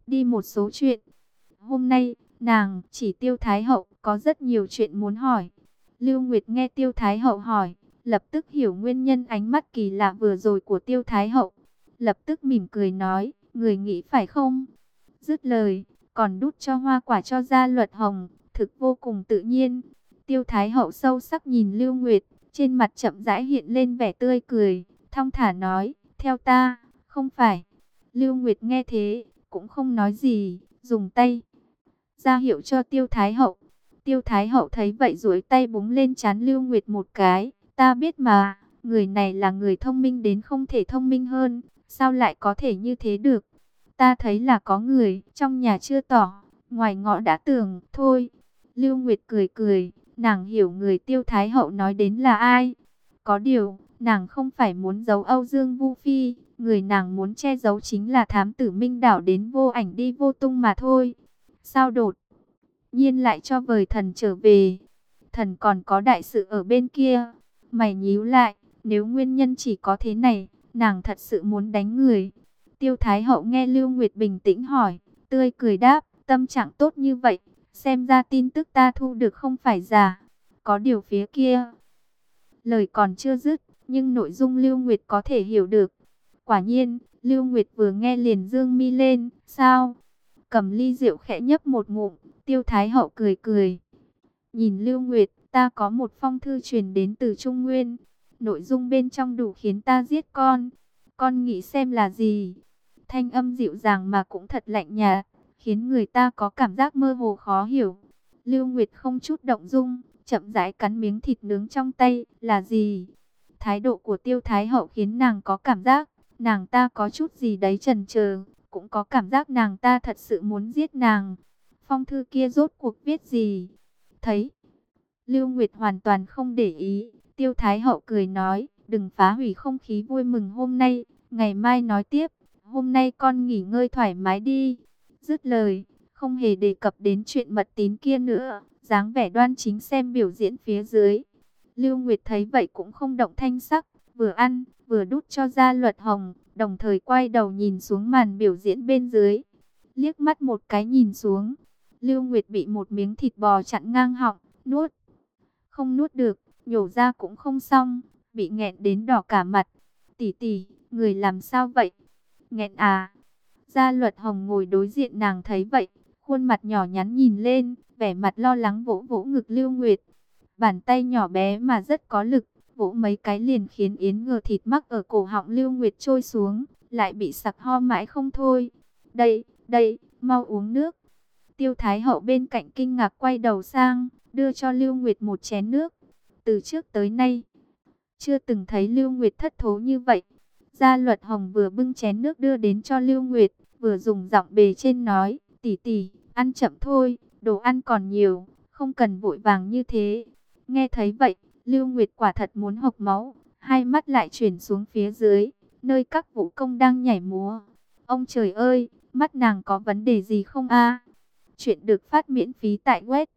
đi một số chuyện. Hôm nay, nàng chỉ Tiêu Thái Hậu có rất nhiều chuyện muốn hỏi. Lưu Nguyệt nghe Tiêu Thái Hậu hỏi, lập tức hiểu nguyên nhân ánh mắt kỳ lạ vừa rồi của Tiêu Thái Hậu. Lập tức mỉm cười nói, người nghĩ phải không? Dứt lời, còn đút cho hoa quả cho Gia Luật Hồng, thực vô cùng tự nhiên. Tiêu Thái Hậu sâu sắc nhìn Lưu Nguyệt, trên mặt chậm rãi hiện lên vẻ tươi cười, thong thả nói, theo ta, không phải. Lưu Nguyệt nghe thế, cũng không nói gì, dùng tay ra hiệu cho Tiêu Thái Hậu. Tiêu Thái Hậu thấy vậy duỗi tay búng lên trán Lưu Nguyệt một cái, ta biết mà, người này là người thông minh đến không thể thông minh hơn, sao lại có thể như thế được? Ta thấy là có người trong nhà chưa tỏ, ngoài ngõ đã tường, thôi. Lưu Nguyệt cười cười, nàng hiểu người Tiêu Thái Hậu nói đến là ai. Có điều, nàng không phải muốn giấu Âu Dương Vu Phi, người nàng muốn che giấu chính là thám tử Minh Đảo đến vô ảnh đi vô tung mà thôi. Sao đột nhiên lại cho vời thần trở về? Thần còn có đại sự ở bên kia. Mày nhíu lại, nếu nguyên nhân chỉ có thế này, nàng thật sự muốn đánh người. Tiêu Thái Hậu nghe Lưu Nguyệt bình tĩnh hỏi, tươi cười đáp, tâm trạng tốt như vậy, xem ra tin tức ta thu được không phải giả. Có điều phía kia, lời còn chưa dứt, nhưng nội dung Lưu Nguyệt có thể hiểu được. Quả nhiên, Lưu Nguyệt vừa nghe liền dương mi lên, sao? Cầm ly rượu khẽ nhấp một ngụm, Tiêu Thái Hậu cười cười. Nhìn Lưu Nguyệt, ta có một phong thư truyền đến từ Trung Nguyên. Nội dung bên trong đủ khiến ta giết con. Con nghĩ xem là gì? Thanh âm dịu dàng mà cũng thật lạnh nhạt, khiến người ta có cảm giác mơ hồ khó hiểu. Lưu Nguyệt không chút động dung, chậm rãi cắn miếng thịt nướng trong tay, là gì? Thái độ của Tiêu Thái Hậu khiến nàng có cảm giác, nàng ta có chút gì đấy chần chờ, cũng có cảm giác nàng ta thật sự muốn giết nàng. Phong thư kia rốt cuộc viết gì? Thấy Lưu Nguyệt hoàn toàn không để ý, Tiêu Thái Hậu cười nói, đừng phá hủy không khí vui mừng hôm nay, ngày mai nói tiếp, hôm nay con nghỉ ngơi thoải mái đi. Dứt lời, không hề đề cập đến chuyện mật tín kia nữa, dáng vẻ đoan chính xem biểu diễn phía dưới. Lưu Nguyệt thấy vậy cũng không động thanh sắc, vừa ăn, vừa đút cho Gia Luật Hồng, đồng thời quay đầu nhìn xuống màn biểu diễn bên dưới. Liếc mắt một cái nhìn xuống, Lưu Nguyệt bị một miếng thịt bò chặn ngang họng, nuốt không nuốt được, nhổ ra cũng không xong, bị nghẹn đến đỏ cả mặt. Tỷ tỷ, người làm sao vậy? Nghẹn à? Gia Luật Hồng ngồi đối diện nàng thấy vậy, khuôn mặt nhỏ nhắn nhìn lên, vẻ mặt lo lắng vỗ vỗ ngực Lưu Nguyệt. Bàn tay nhỏ bé mà rất có lực, vỗ mấy cái liền khiến yến ngờ thịt mắc ở cổ họng Lưu Nguyệt trôi xuống, lại bị sặc ho mãi không thôi. Đây, đây, mau uống nước. Tiêu Thái Hậu bên cạnh kinh ngạc quay đầu sang, đưa cho Lưu Nguyệt một chén nước. Từ trước tới nay, chưa từng thấy Lưu Nguyệt thất thố như vậy. Gia Luật Hồng vừa bưng chén nước đưa đến cho Lưu Nguyệt, vừa dùng giọng bề trên nói, tỷ tỷ, ăn chậm thôi, đồ ăn còn nhiều, không cần vội vàng như thế. Nghe thấy vậy, Lưu Nguyệt quả thật muốn hộc máu, hai mắt lại chuyển xuống phía dưới, nơi các vũ công đang nhảy múa. Ông trời ơi, mắt nàng có vấn đề gì không a? Chuyện được phát miễn phí tại web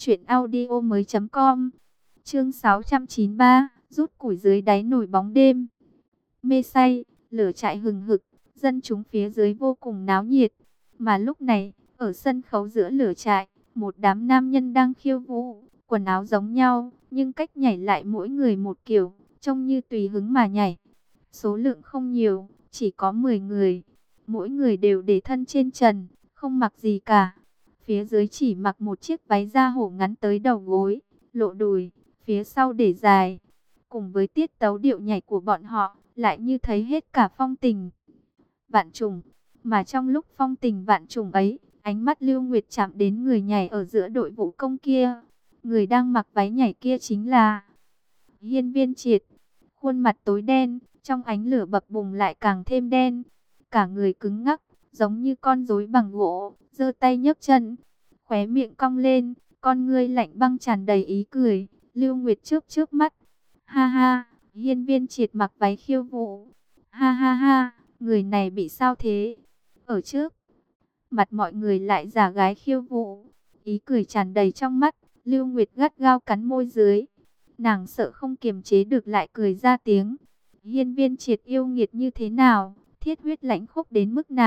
truyệnaudiomoi.com. Chương 693, rút củi dưới đáy nồi bóng đêm. Mê say, lửa trại hừng hực, dân chúng phía dưới vô cùng náo nhiệt. Mà lúc này, ở sân khấu giữa lửa trại, một đám nam nhân đang khiêu vũ, quần áo giống nhau, nhưng cách nhảy lại mỗi người một kiểu, trông như tùy hứng mà nhảy. Số lượng không nhiều, chỉ có 10 người. Mỗi người đều để thân trên trần, không mặc gì cả. Phía dưới chỉ mặc một chiếc váy da hổ ngắn tới đầu gối, lộ đùi, phía sau để dài. Cùng với tiết tấu điệu nhảy của bọn họ, lại như thấy hết cả phong tình vạn trùng. Mà trong lúc phong tình vạn trùng ấy, ánh mắt Lưu Nguyệt chạm đến người nhảy ở giữa đội vũ công kia. Người đang mặc váy nhảy kia chính là Hiên Viên Triệt. Khuôn mặt tối đen, trong ánh lửa bập bùng lại càng thêm đen. Cả người cứng ngắc, giống như con rối bằng gỗ, giơ tay nhấc chân, khóe miệng cong lên, con ngươi lạnh băng tràn đầy ý cười. Lưu Nguyệt trước mắt, ha ha, Hiên Viên Triệt mặc váy khiêu vũ, ha ha ha, người này bị sao thế? Ở trước mặt mọi người lại giả gái khiêu vũ, ý cười tràn đầy trong mắt. Lưu Nguyệt gắt gao cắn môi dưới, nàng sợ không kiềm chế được lại cười ra tiếng. Hiên Viên Triệt yêu nghiệt như thế nào, thiết huyết lãnh khốc đến mức nào,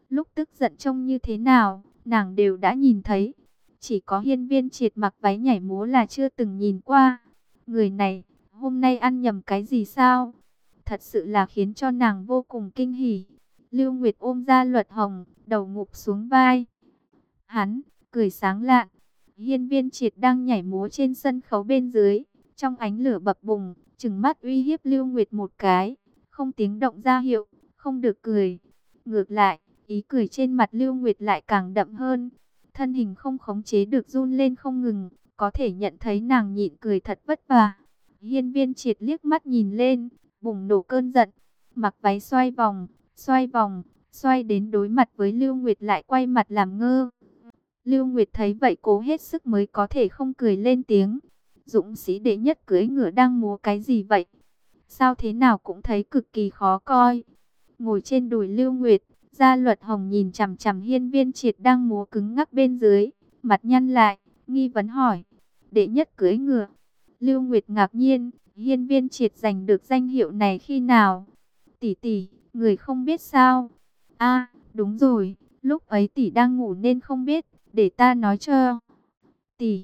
Lúc tức giận trông như thế nào, nàng đều đã nhìn thấy. Chỉ có Hiên Viên Triệt mặc váy nhảy múa là chưa từng nhìn qua. Người này, hôm nay ăn nhầm cái gì sao? Thật sự là khiến cho nàng vô cùng kinh hỉ. Lưu Nguyệt ôm ra Luật Hồng, đầu ngụp xuống vai. Hắn, cười sáng lạn. Hiên Viên Triệt đang nhảy múa trên sân khấu bên dưới. Trong ánh lửa bập bùng, trừng mắt uy hiếp Lưu Nguyệt một cái. Không tiếng động ra hiệu, không được cười. Ngược lại, ý cười trên mặt Lưu Nguyệt lại càng đậm hơn. Thân hình không khống chế được run lên không ngừng. Có thể nhận thấy nàng nhịn cười thật vất vả. Hiên Viên Triệt liếc mắt nhìn lên, bùng nổ cơn giận. Mặc váy xoay vòng, xoay đến đối mặt với Lưu Nguyệt lại quay mặt làm ngơ. Lưu Nguyệt thấy vậy cố hết sức mới có thể không cười lên tiếng. Dũng sĩ đệ nhất cưỡi ngựa đang múa cái gì vậy? Sao thế nào cũng thấy cực kỳ khó coi. Ngồi trên đùi Lưu Nguyệt, Gia Luật Hồng nhìn chằm chằm Hiên Viên Triệt đang múa cứng ngắc bên dưới, mặt nhăn lại, nghi vấn hỏi: đệ nhất cưỡi ngựa? Lưu Nguyệt ngạc nhiên, Hiên Viên Triệt giành được danh hiệu này khi nào? Tỷ tỷ, người không biết sao? A, đúng rồi, lúc ấy tỷ đang ngủ nên không biết, để ta nói cho. Tỷ,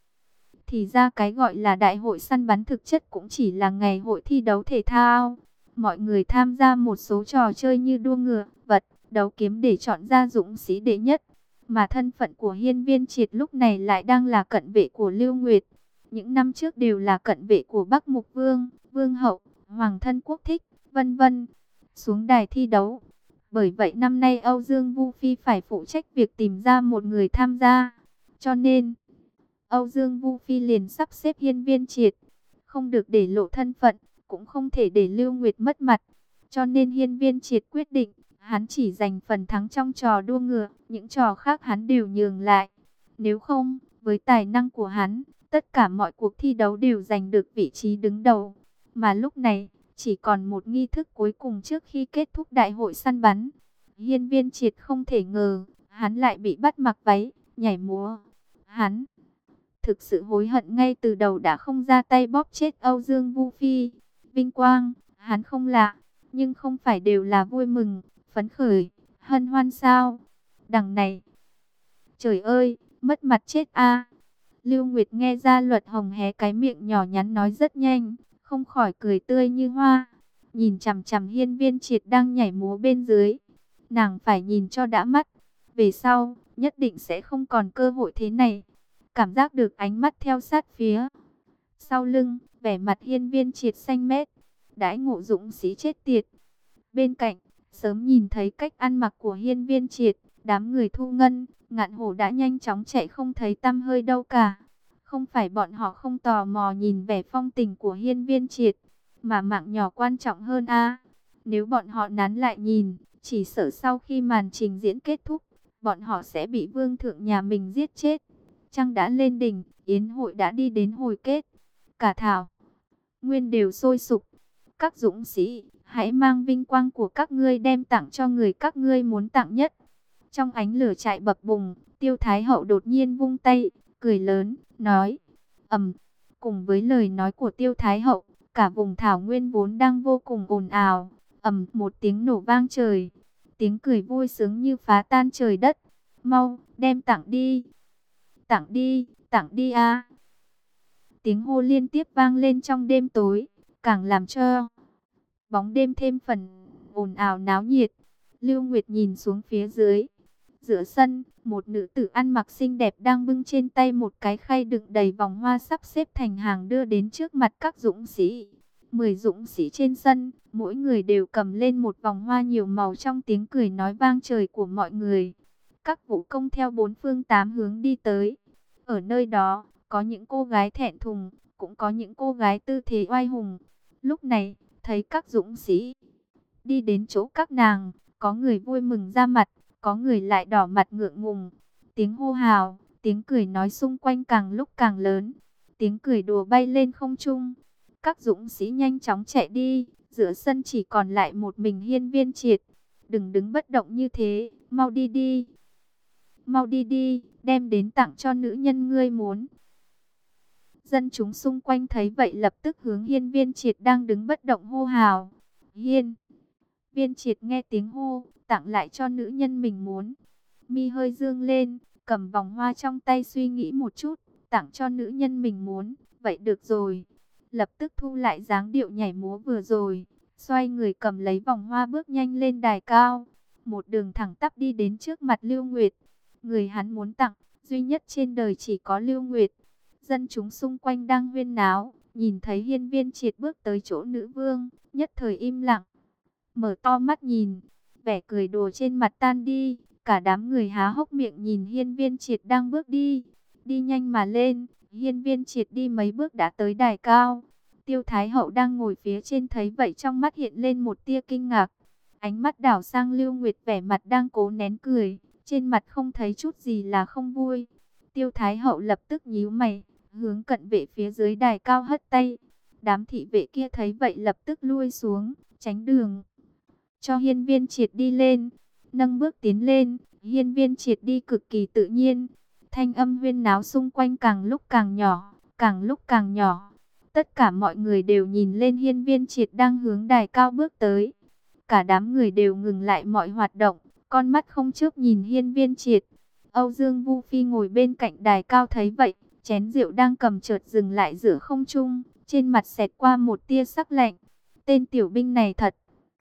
thì ra cái gọi là đại hội săn bắn thực chất cũng chỉ là ngày hội thi đấu thể thao. Mọi người tham gia một số trò chơi như đua ngựa, vật, đấu kiếm để chọn ra dũng sĩ đệ nhất. Mà thân phận của Hiên Viên Triệt lúc này lại đang là cận vệ của Lưu Nguyệt. Những năm trước đều là cận vệ của Bắc Mục Vương, Vương Hậu, Hoàng thân Quốc thích, vân vân. Xuống đài thi đấu. Bởi vậy năm nay Âu Dương Vu Phi phải phụ trách việc tìm ra một người tham gia. Cho nên, Âu Dương Vu Phi liền sắp xếp Hiên Viên Triệt. Không được để lộ thân phận, cũng không thể để Lưu Nguyệt mất mặt. Cho nên Hiên Viên Triệt quyết định, hắn chỉ giành phần thắng trong trò đua ngựa, những trò khác hắn đều nhường lại. Nếu không, với tài năng của hắn, tất cả mọi cuộc thi đấu đều giành được vị trí đứng đầu. Mà lúc này, chỉ còn một nghi thức cuối cùng trước khi kết thúc đại hội săn bắn. Hiên Viên Triệt không thể ngờ, hắn lại bị bắt mặc váy, nhảy múa. Hắn thực sự hối hận ngay từ đầu đã không ra tay bóp chết Âu Dương Vu Phi. Vinh quang, hắn không lạ, nhưng không phải đều là vui mừng, phấn khởi, hân hoan sao? Đằng này, trời ơi, mất mặt chết a. Lưu Nguyệt nghe ra Luật Hồng hé cái miệng nhỏ nhắn nói rất nhanh, không khỏi cười tươi như hoa. Nhìn chằm chằm Hiên Viên Triệt đang nhảy múa bên dưới, nàng phải nhìn cho đã mắt. Về sau, nhất định sẽ không còn cơ hội thế này. Cảm giác được ánh mắt theo sát phía sau lưng, vẻ mặt Hiên Viên Triệt xanh mét, đãi ngộ dũng sĩ chết tiệt. Bên cạnh, sớm nhìn thấy cách ăn mặc của Hiên Viên Triệt, đám người Thu Ngân, Ngạn Hổ đã nhanh chóng chạy không thấy tăm hơi đâu cả. Không phải bọn họ không tò mò nhìn vẻ phong tình của Hiên Viên Triệt, mà mạng nhỏ quan trọng hơn a. Nếu bọn họ nán lại nhìn, chỉ sợ sau khi màn trình diễn kết thúc, bọn họ sẽ bị vương thượng nhà mình giết chết. Trăng đã lên đỉnh, yến hội đã đi đến hồi kết. Cả thảo nguyên đều sôi sục. Các dũng sĩ, hãy mang vinh quang của các ngươi đem tặng cho người các ngươi muốn tặng nhất. Trong ánh lửa chạy bập bùng, Tiêu Thái Hậu đột nhiên vung tay, cười lớn, nói: ầm. Cùng với lời nói của Tiêu Thái Hậu, cả vùng thảo nguyên vốn đang vô cùng ồn ào, ầm một tiếng nổ vang trời. Tiếng cười vui sướng như phá tan trời đất. Mau, đem tặng đi. Tặng đi a. Tiếng hô liên tiếp vang lên trong đêm tối, càng làm cho bóng đêm thêm phần ồn ào náo nhiệt. Lưu Nguyệt nhìn xuống phía dưới. Giữa sân, một nữ tử ăn mặc xinh đẹp đang bưng trên tay một cái khay đựng đầy vòng hoa sắp xếp thành hàng đưa đến trước mặt các dũng sĩ. 10 dũng sĩ trên sân, mỗi người đều cầm lên một vòng hoa nhiều màu trong tiếng cười nói vang trời của mọi người. Các vũ công theo bốn phương tám hướng đi tới. Ở nơi đó, có những cô gái thẹn thùng, cũng có những cô gái tư thế oai hùng. Lúc này, thấy các dũng sĩ đi đến chỗ các nàng, có người vui mừng ra mặt, có người lại đỏ mặt ngượng ngùng. Tiếng hô hào, tiếng cười nói xung quanh càng lúc càng lớn. Tiếng cười đùa bay lên không trung. Các dũng sĩ nhanh chóng chạy đi, giữa sân chỉ còn lại một mình Hiên Viên Triệt. Đừng đứng bất động như thế, mau đi đi. Mau đi đi, đem đến tặng cho nữ nhân ngươi muốn. Dân chúng xung quanh thấy vậy lập tức hướng Hiên Viên Triệt đang đứng bất động hô hào. Hiên Viên Triệt nghe tiếng hô, tặng lại cho nữ nhân mình muốn. Mi hơi dương lên, cầm vòng hoa trong tay suy nghĩ một chút, tặng cho nữ nhân mình muốn, vậy được rồi. Lập tức thu lại dáng điệu nhảy múa vừa rồi, xoay người cầm lấy vòng hoa bước nhanh lên đài cao. Một đường thẳng tắp đi đến trước mặt Lưu Nguyệt. Người hắn muốn tặng, duy nhất trên đời chỉ có Lưu Nguyệt. Dân chúng xung quanh đang huyên náo, nhìn thấy Hiên Viên Triệt bước tới chỗ nữ vương, nhất thời im lặng. Mở to mắt nhìn, vẻ cười đùa trên mặt tan đi, cả đám người há hốc miệng nhìn Hiên Viên Triệt đang bước đi. Đi nhanh mà lên, Hiên Viên Triệt đi mấy bước đã tới đài cao. Tiêu Thái Hậu đang ngồi phía trên thấy vậy trong mắt hiện lên một tia kinh ngạc. Ánh mắt đảo sang Lưu Nguyệt vẻ mặt đang cố nén cười, trên mặt không thấy chút gì là không vui. Tiêu Thái Hậu lập tức nhíu mày, hướng cận vệ phía dưới đài cao hất tay. Đám thị vệ kia thấy vậy lập tức lui xuống, tránh đường. Cho Hiên Viên Triệt đi lên, nâng bước tiến lên, Hiên Viên Triệt đi cực kỳ tự nhiên. Thanh âm huyên náo xung quanh càng lúc càng nhỏ, càng lúc càng nhỏ. Tất cả mọi người đều nhìn lên Hiên Viên Triệt đang hướng đài cao bước tới. Cả đám người đều ngừng lại mọi hoạt động, con mắt không chớp nhìn Hiên Viên Triệt. Âu Dương Vu Phi ngồi bên cạnh đài cao thấy vậy, chén rượu đang cầm chợt dừng lại giữa không trung, trên mặt xẹt qua một tia sắc lạnh. Tên tiểu binh này thật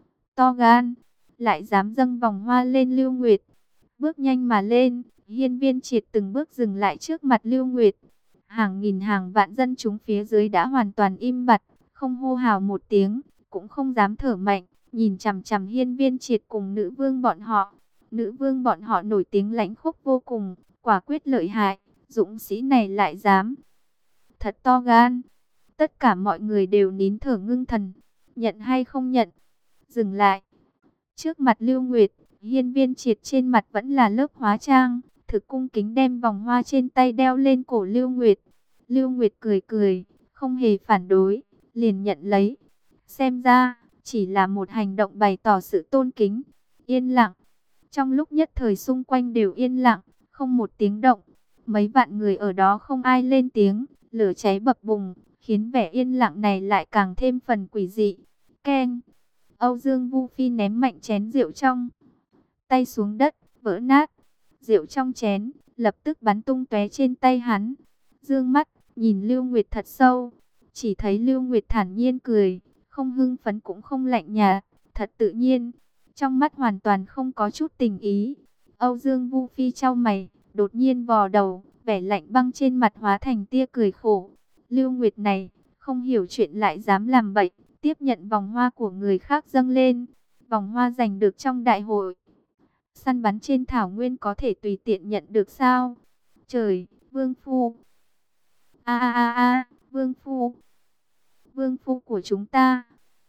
to gan, lại dám dâng vòng hoa lên Lưu Nguyệt. Bước nhanh mà lên, Hiên Viên Triệt từng bước dừng lại trước mặt Lưu Nguyệt. Hàng nghìn hàng vạn dân chúng phía dưới đã hoàn toàn im bặt, không hô hào một tiếng, cũng không dám thở mạnh, nhìn chằm chằm Hiên Viên Triệt cùng nữ vương bọn họ. Nữ vương bọn họ nổi tiếng lãnh khốc vô cùng, quả quyết lợi hại, dũng sĩ này lại dám. Thật to gan. Tất cả mọi người đều nín thở ngưng thần, nhận hay không nhận. Dừng lại. Trước mặt Lưu Nguyệt, Hiên Viên Triệt trên mặt vẫn là lớp hóa trang, thực cung kính đem vòng hoa trên tay đeo lên cổ Lưu Nguyệt. Lưu Nguyệt cười cười, không hề phản đối, liền nhận lấy. Xem ra, chỉ là một hành động bày tỏ sự tôn kính. Yên lặng. Trong lúc nhất thời xung quanh đều yên lặng, không một tiếng động. Mấy vạn người ở đó không ai lên tiếng, lửa cháy bập bùng, khiến vẻ yên lặng này lại càng thêm phần quỷ dị. Keng. Âu Dương Vu Phi ném mạnh chén rượu trong tay xuống đất, vỡ nát. Rượu trong chén lập tức bắn tung tóe trên tay hắn. Dương mắt nhìn Lưu Nguyệt thật sâu, chỉ thấy Lưu Nguyệt thản nhiên cười, không hưng phấn cũng không lạnh nhạt, thật tự nhiên, trong mắt hoàn toàn không có chút tình ý. Âu Dương Vu Phi chau mày, đột nhiên vò đầu, vẻ lạnh băng trên mặt hóa thành tia cười khổ. Lưu Nguyệt này, không hiểu chuyện lại dám làm bậy, tiếp nhận vòng hoa của người khác dâng lên. Vòng hoa giành được trong đại hội săn bắn trên thảo nguyên có thể tùy tiện nhận được sao? Trời, vương phu. A a a a, vương phu. Vương phu của chúng ta.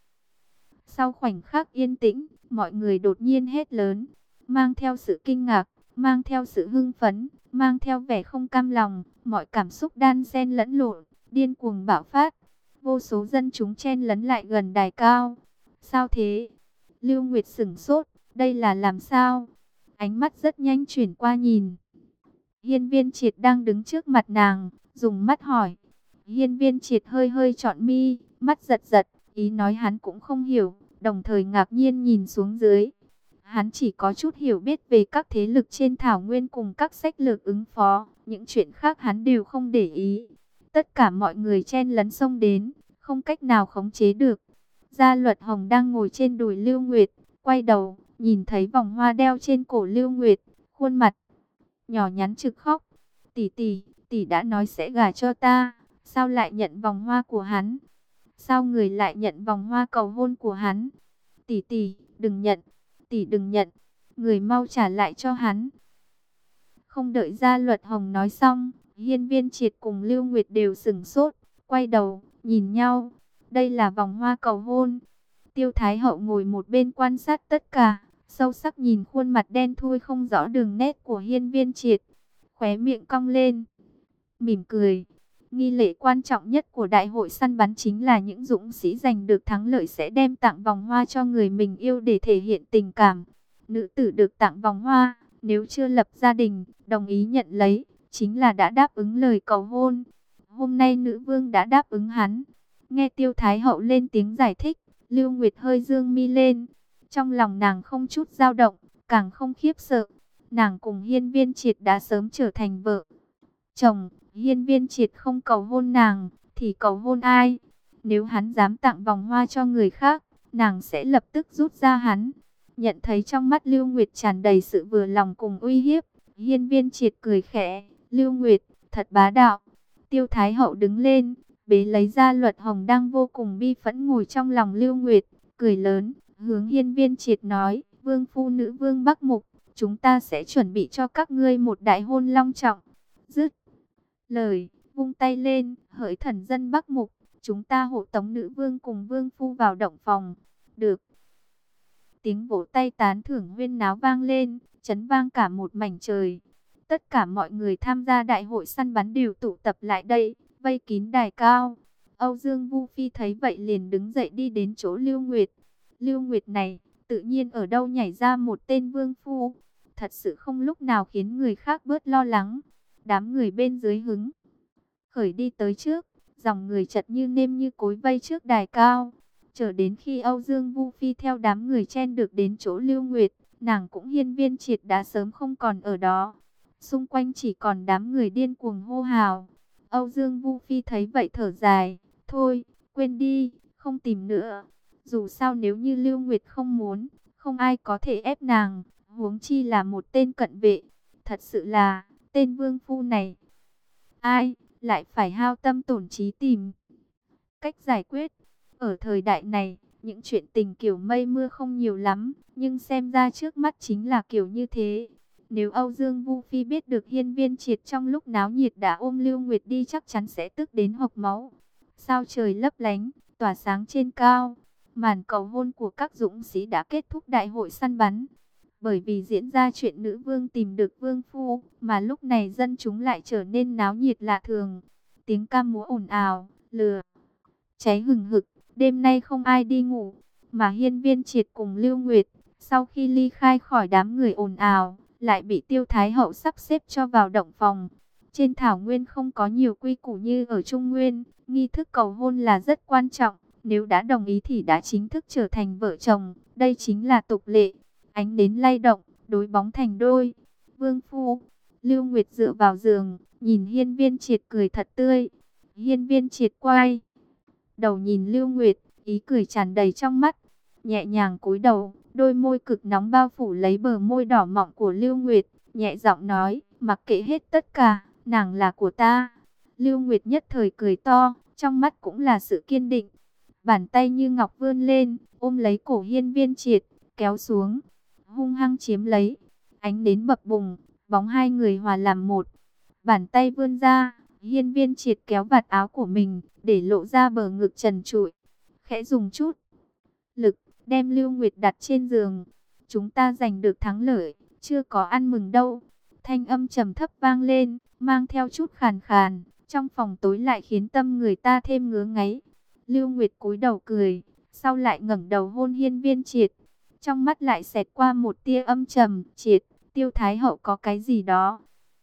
Sau khoảnh khắc yên tĩnh, mọi người đột nhiên hét lớn, mang theo sự kinh ngạc, mang theo sự hưng phấn, mang theo vẻ không cam lòng, mọi cảm xúc đan xen lẫn lộn, điên cuồng bạo phát. Vô số dân chúng chen lấn lại gần đài cao. Sao thế? Lưu Nguyệt sửng sốt, đây là làm sao? Ánh mắt rất nhanh chuyển qua nhìn Hiên Viên Triệt đang đứng trước mặt nàng, dùng mắt hỏi. Hiên Viên Triệt hơi hơi trọn mi, mắt giật giật, ý nói hắn cũng không hiểu, đồng thời ngạc nhiên nhìn xuống dưới. Hắn chỉ có chút hiểu biết về các thế lực trên thảo nguyên cùng các sách lược ứng phó, những chuyện khác hắn đều không để ý. Tất cả mọi người chen lấn xông đến, không cách nào khống chế được. Gia Luật Hồng đang ngồi trên đùi Lưu Nguyệt, quay đầu, nhìn thấy vòng hoa đeo trên cổ Lưu Nguyệt, khuôn mặt nhỏ nhắn trực khóc. Tỷ tỷ, tỷ đã nói sẽ gả cho ta, sao lại nhận vòng hoa của hắn? Sao người lại nhận vòng hoa cầu hôn của hắn? Tỷ tỷ, đừng nhận, tỷ đừng nhận, người mau trả lại cho hắn. Không đợi Gia Luật Hồng nói xong, Hiên Viên Triệt cùng Lưu Nguyệt đều sửng sốt, quay đầu, nhìn nhau. Đây là vòng hoa cầu hôn. Tiêu Thái Hậu ngồi một bên quan sát tất cả, sâu sắc nhìn khuôn mặt đen thui không rõ đường nét của Hiên Viên Triệt, khóe miệng cong lên, mỉm cười. Nghi lễ quan trọng nhất của đại hội săn bắn chính là những dũng sĩ giành được thắng lợi sẽ đem tặng vòng hoa cho người mình yêu để thể hiện tình cảm. Nữ tử được tặng vòng hoa, nếu chưa lập gia đình, đồng ý nhận lấy, chính là đã đáp ứng lời cầu hôn. Hôm nay nữ vương đã đáp ứng hắn. Nghe Tiêu Thái Hậu lên tiếng giải thích, Lưu Nguyệt hơi dương mi lên. Trong lòng nàng không chút dao động, càng không khiếp sợ. Nàng cùng Hiên Viên Triệt đã sớm trở thành vợ chồng. Hiên Viên Triệt không cầu hôn nàng, thì cầu hôn ai? Nếu hắn dám tặng vòng hoa cho người khác, nàng sẽ lập tức rút ra hắn. Nhận thấy trong mắt Lưu Nguyệt tràn đầy sự vừa lòng cùng uy hiếp, Hiên Viên Triệt cười khẽ. Lưu Nguyệt, thật bá đạo. Tiêu Thái Hậu đứng lên, bế lấy ra Luật Hồng đang vô cùng bi phẫn ngồi trong lòng Lưu Nguyệt, cười lớn, hướng Hiên Viên Triệt nói, vương phu nữ vương Bắc Mục, chúng ta sẽ chuẩn bị cho các ngươi một đại hôn long trọng. Dứt lời, vung tay lên, hỡi thần dân Bắc Mục, chúng ta hộ tống nữ vương cùng vương phu vào động phòng. Được. Tiếng vỗ tay tán thưởng huyên náo vang lên, chấn vang cả một mảnh trời. Tất cả mọi người tham gia đại hội săn bắn đều tụ tập lại đây, vây kín đài cao. Âu Dương Vu Phi thấy vậy liền đứng dậy đi đến chỗ Lưu Nguyệt. Lưu Nguyệt này, tự nhiên ở đâu nhảy ra một tên vương phu. Thật sự không lúc nào khiến người khác bớt lo lắng. Đám người bên dưới hứng khởi đi tới trước, dòng người chật như nêm như cối vây trước đài cao. Chờ đến khi Âu Dương Vu Phi theo đám người chen được đến chỗ Lưu Nguyệt, nàng cũng Hiên Viên Triệt đã sớm không còn ở đó. Xung quanh chỉ còn đám người điên cuồng hô hào. Âu Dương Vu Phi thấy vậy thở dài, thôi, quên đi, không tìm nữa. Dù sao nếu như Lưu Nguyệt không muốn, không ai có thể ép nàng, huống chi là một tên cận vệ. Thật sự là, tên vương phu này, ai lại phải hao tâm tổn trí tìm cách giải quyết. Ở thời đại này, những chuyện tình kiểu mây mưa không nhiều lắm, nhưng xem ra trước mắt chính là kiểu như thế. Nếu Âu Dương Vu Phi biết được Hiên Viên Triệt trong lúc náo nhiệt đã ôm Lưu Nguyệt đi, chắc chắn sẽ tức đến hộc máu. Sao trời lấp lánh, tỏa sáng trên cao. Màn cầu hôn của các dũng sĩ đã kết thúc đại hội săn bắn. Bởi vì diễn ra chuyện nữ vương tìm được vương phu, mà lúc này dân chúng lại trở nên náo nhiệt lạ thường. Tiếng ca múa ồn ào, lửa cháy hừng hực, đêm nay không ai đi ngủ. Mà Hiên Viên Triệt cùng Lưu Nguyệt, sau khi ly khai khỏi đám người ồn ào, lại bị Tiêu Thái Hậu sắp xếp cho vào động phòng. Trên thảo nguyên không có nhiều quy củ như ở Trung Nguyên, nghi thức cầu hôn là rất quan trọng. Nếu đã đồng ý thì đã chính thức trở thành vợ chồng, đây chính là tục lệ. Ánh đến lay động, đối bóng thành đôi. Vương phu, Lưu Nguyệt dựa vào giường, nhìn Hiên Viên Triệt cười thật tươi. Hiên Viên Triệt quay đầu nhìn Lưu Nguyệt, ý cười tràn đầy trong mắt, nhẹ nhàng cúi đầu, đôi môi cực nóng bao phủ lấy bờ môi đỏ mọng của Lưu Nguyệt, nhẹ giọng nói, mặc kệ hết tất cả, nàng là của ta. Lưu Nguyệt nhất thời cười to, trong mắt cũng là sự kiên định. Bàn tay như ngọc vươn lên, ôm lấy cổ Hiên Viên Triệt, kéo xuống, hung hăng chiếm lấy. Ánh đến bập bùng, bóng hai người hòa làm một. Bàn tay vươn ra, Hiên Viên Triệt kéo vạt áo của mình, để lộ ra bờ ngực trần trụi. Khẽ dùng chút lực, đem Lưu Nguyệt đặt trên giường. Chúng ta giành được thắng lợi, chưa có ăn mừng đâu. Thanh âm trầm thấp vang lên, mang theo chút khàn khàn. Trong phòng tối lại khiến tâm người ta thêm ngứa ngáy. Lưu Nguyệt cúi đầu cười, sau lại ngẩng đầu hôn Hiên Viên Triệt. Trong mắt lại xẹt qua một tia âm trầm. Triệt, Tiêu Thái Hậu có cái gì đó.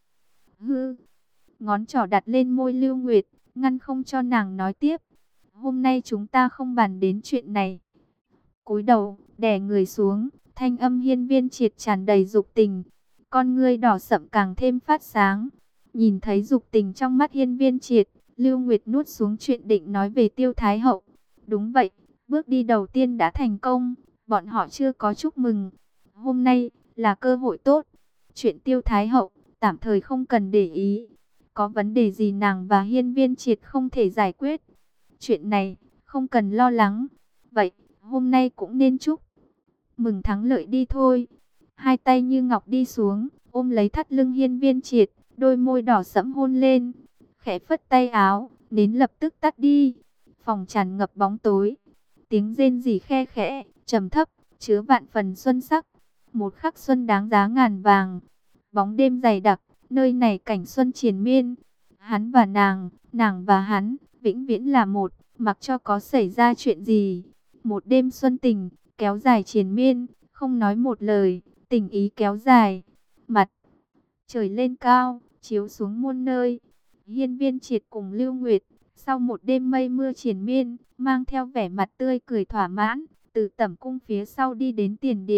Hư. Ngón trỏ đặt lên môi Lưu Nguyệt, ngăn không cho nàng nói tiếp. Hôm nay chúng ta không bàn đến chuyện này. Cúi đầu, đè người xuống, thanh âm Hiên Viên Triệt tràn đầy dục tình. Con ngươi đỏ sậm càng thêm phát sáng. Nhìn thấy dục tình trong mắt Hiên Viên Triệt, Lưu Nguyệt nuốt xuống chuyện định nói về Tiêu Thái Hậu. Đúng vậy, bước đi đầu tiên đã thành công, bọn họ chưa có chúc mừng. Hôm nay là cơ hội tốt. Chuyện Tiêu Thái Hậu, tạm thời không cần để ý. Có vấn đề gì nàng và Hiên Viên Triệt không thể giải quyết. Chuyện này, không cần lo lắng. Vậy, hôm nay cũng nên chúc mừng thắng lợi đi thôi. Hai tay như ngọc đi xuống, ôm lấy thắt lưng Hiên Viên Triệt, đôi môi đỏ sẫm hôn lên. Khẽ phất tay áo, nến lập tức tắt đi. Phòng tràn ngập bóng tối. Tiếng rên rỉ khe khẽ, trầm thấp, chứa vạn phần xuân sắc. Một khắc xuân đáng giá ngàn vàng. Bóng đêm dày đặc, nơi này cảnh xuân triền miên. Hắn và nàng và hắn, vĩnh viễn là một, mặc cho có xảy ra chuyện gì. Một đêm xuân tình, kéo dài triền miên, không nói một lời, tình ý kéo dài. Mặt trời lên cao, chiếu xuống muôn nơi. Hiên Viên Triệt cùng Lưu Nguyệt, sau một đêm mây mưa triền miên, mang theo vẻ mặt tươi cười thỏa mãn, từ tẩm cung phía sau đi đến tiền điện.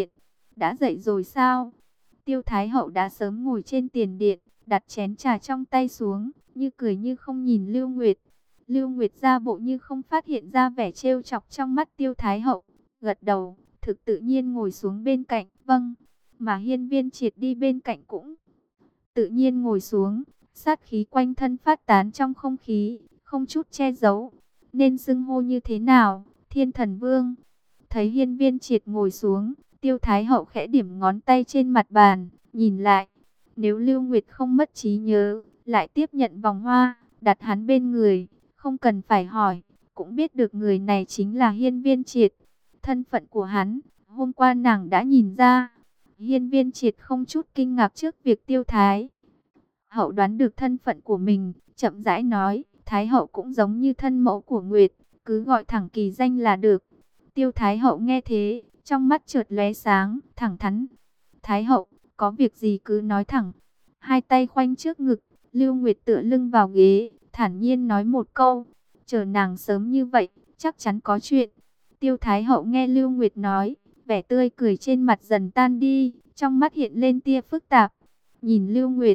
đã dậy rồi sao? Tiêu Thái Hậu đã sớm ngồi trên tiền điện, đặt chén trà trong tay xuống, như cười như không nhìn Lưu Nguyệt. Lưu Nguyệt ra bộ như không phát hiện ra vẻ trêu chọc trong mắt Tiêu Thái Hậu, gật đầu, thực tự nhiên ngồi xuống bên cạnh. Vâng, mà Hiên Viên Triệt đi bên cạnh cũng tự nhiên ngồi xuống, sát khí quanh thân phát tán trong không khí, không chút che giấu. Nên xưng hô như thế nào? Thiên Thần Vương. Thấy Hiên Viên Triệt ngồi xuống, Tiêu Thái Hậu khẽ điểm ngón tay trên mặt bàn, nhìn lại. Nếu Lưu Nguyệt không mất trí nhớ, lại tiếp nhận vòng hoa, đặt hắn bên người, không cần phải hỏi, cũng biết được người này chính là Hiên Viên Triệt. Thân phận của hắn, hôm qua nàng đã nhìn ra. Hiên Viên Triệt không chút kinh ngạc trước việc Tiêu Thái Hậu đoán được thân phận của mình, chậm rãi nói, Thái Hậu cũng giống như thân mẫu của Nguyệt, cứ gọi thẳng kỳ danh là được. Tiêu Thái Hậu nghe thế, trong mắt chợt lóe sáng, thẳng thắn. Thái Hậu, có việc gì cứ nói thẳng. Hai tay khoanh trước ngực, Lưu Nguyệt tựa lưng vào ghế, thản nhiên nói một câu, chờ nàng sớm như vậy, chắc chắn có chuyện. Tiêu Thái Hậu nghe Lưu Nguyệt nói, vẻ tươi cười trên mặt dần tan đi, trong mắt hiện lên tia phức tạp. Nhìn Lưu Nguyệt,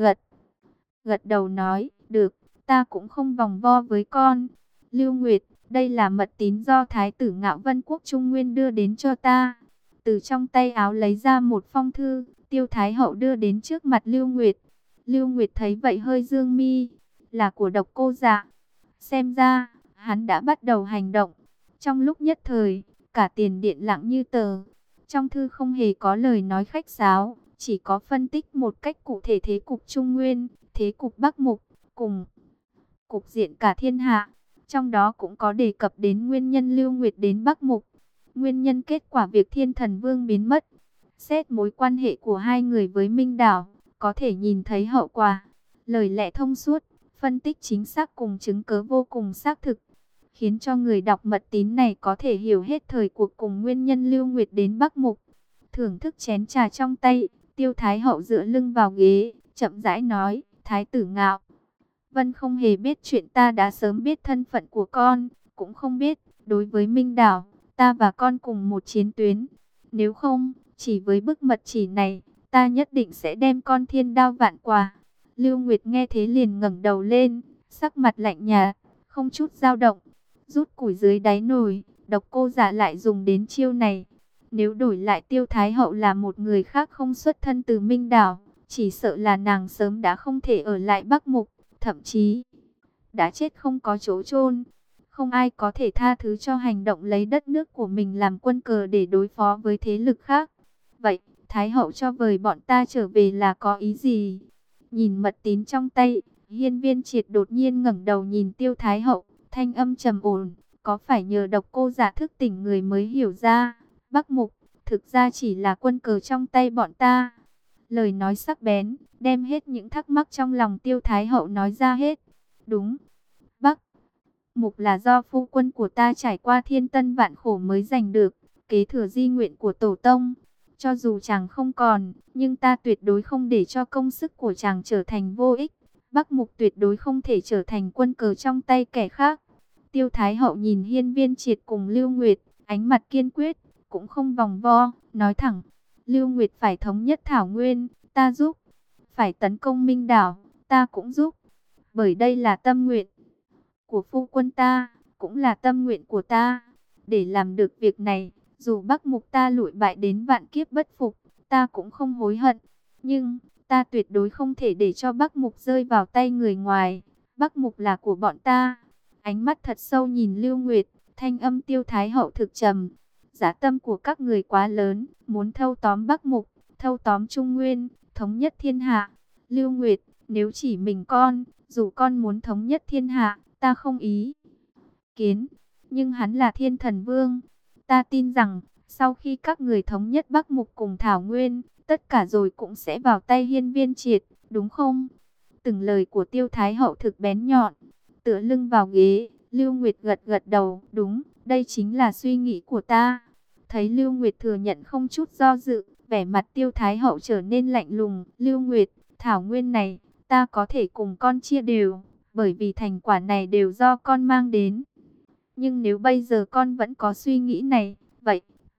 gật đầu nói, được, ta cũng không vòng vo với con. Lưu Nguyệt, đây là mật tín do Thái tử Ngạo Vân Quốc Trung Nguyên đưa đến cho ta. Từ trong tay áo lấy ra một phong thư, Tiêu Thái Hậu đưa đến trước mặt Lưu Nguyệt. Lưu Nguyệt thấy vậy hơi dương mi, là của Độc Cô Dạ. Xem ra, hắn đã bắt đầu hành động. Trong lúc nhất thời, cả tiền điện lặng như tờ. Trong thư không hề có lời nói khách sáo, chỉ có phân tích một cách cụ thể thế cục Trung Nguyên, thế cục Bắc Mục, cùng cục diện cả thiên hạ. Trong đó cũng có đề cập đến nguyên nhân Lưu Nguyệt đến Bắc Mục, nguyên nhân kết quả việc Thiên Thần Vương biến mất. Xét mối quan hệ của hai người với Minh Đảo, có thể nhìn thấy hậu quả. Lời lẽ thông suốt, phân tích chính xác cùng chứng cớ vô cùng xác thực, khiến cho người đọc mật tín này có thể hiểu hết thời cuộc cùng nguyên nhân Lưu Nguyệt đến Bắc Mục. Thưởng thức chén trà trong tay, Tiêu Thái Hậu dựa lưng vào ghế, chậm rãi nói, Thái tử Ngạo Vân không hề biết chuyện ta đã sớm biết thân phận của con, cũng không biết, đối với Minh Đảo, ta và con cùng một chiến tuyến. Nếu không, chỉ với bức mật chỉ này, ta nhất định sẽ đem con thiên đao vạn quả. Lưu Nguyệt nghe thế liền ngẩng đầu lên, sắc mặt lạnh nhạt, không chút dao động. Rút củi dưới đáy nồi, Độc Cô Dạ lại dùng đến chiêu này. Nếu đổi lại Tiêu Thái Hậu là một người khác không xuất thân từ Minh Đảo, chỉ sợ là nàng sớm đã không thể ở lại Bắc Mục, thậm chí đã chết không có chỗ chôn. Không ai có thể tha thứ cho hành động lấy đất nước của mình làm quân cờ để đối phó với thế lực khác. Vậy, Thái Hậu cho vời bọn ta trở về là có ý gì? Nhìn mật tín trong tay, Hiên Viên Triệt đột nhiên ngẩng đầu nhìn Tiêu Thái Hậu, thanh âm trầm ổn, có phải nhờ Độc Cô Dạ thức tỉnh người mới hiểu ra, Bắc Mục thực ra chỉ là quân cờ trong tay bọn ta. Lời nói sắc bén, đem hết những thắc mắc trong lòng Tiêu Thái Hậu nói ra hết. Đúng, Bắc Mục là do phu quân của ta trải qua thiên tân vạn khổ mới giành được, kế thừa di nguyện của tổ tông. Cho dù chàng không còn, nhưng ta tuyệt đối không để cho công sức của chàng trở thành vô ích. Bắc Mục tuyệt đối không thể trở thành quân cờ trong tay kẻ khác. Tiêu Thái Hậu nhìn Hiên Viên Triệt cùng Lưu Nguyệt, ánh mặt kiên quyết, cũng không vòng vo, nói thẳng. Lưu Nguyệt phải thống nhất Thảo Nguyên, ta giúp. Phải tấn công Minh Đảo, ta cũng giúp. Bởi đây là tâm nguyện của phu quân ta, cũng là tâm nguyện của ta. Để làm được việc này, dù Bắc Mục ta lụi bại đến vạn kiếp bất phục, ta cũng không hối hận. Nhưng, ta tuyệt đối không thể để cho Bắc Mục rơi vào tay người ngoài. Bắc Mục là của bọn ta. Ánh mắt thật sâu nhìn Lưu Nguyệt, thanh âm Tiêu Thái Hậu thực trầm. Giá tâm của các người quá lớn, muốn thâu tóm Bắc Mục, thâu tóm Trung Nguyên, thống nhất thiên hạ. Lưu Nguyệt, nếu chỉ mình con, dù con muốn thống nhất thiên hạ, ta không ý kiến. Nhưng hắn là Thiên Thần Vương. Ta tin rằng, sau khi các người thống nhất Bắc Mục cùng Thảo Nguyên, tất cả rồi cũng sẽ vào tay Hiên Viên Triệt, đúng không? Từng lời của Tiêu Thái Hậu thực bén nhọn. Tựa lưng vào ghế, Lưu Nguyệt gật gật đầu, đúng, đây chính là suy nghĩ của ta. Thấy Lưu Nguyệt thừa nhận không chút do dự, vẻ mặt Tiêu Thái Hậu trở nên lạnh lùng. Lưu Nguyệt, Thảo Nguyên này, ta có thể cùng con chia đều, bởi vì thành quả này đều do con mang đến. Nhưng nếu bây giờ con vẫn có suy nghĩ này, vậy,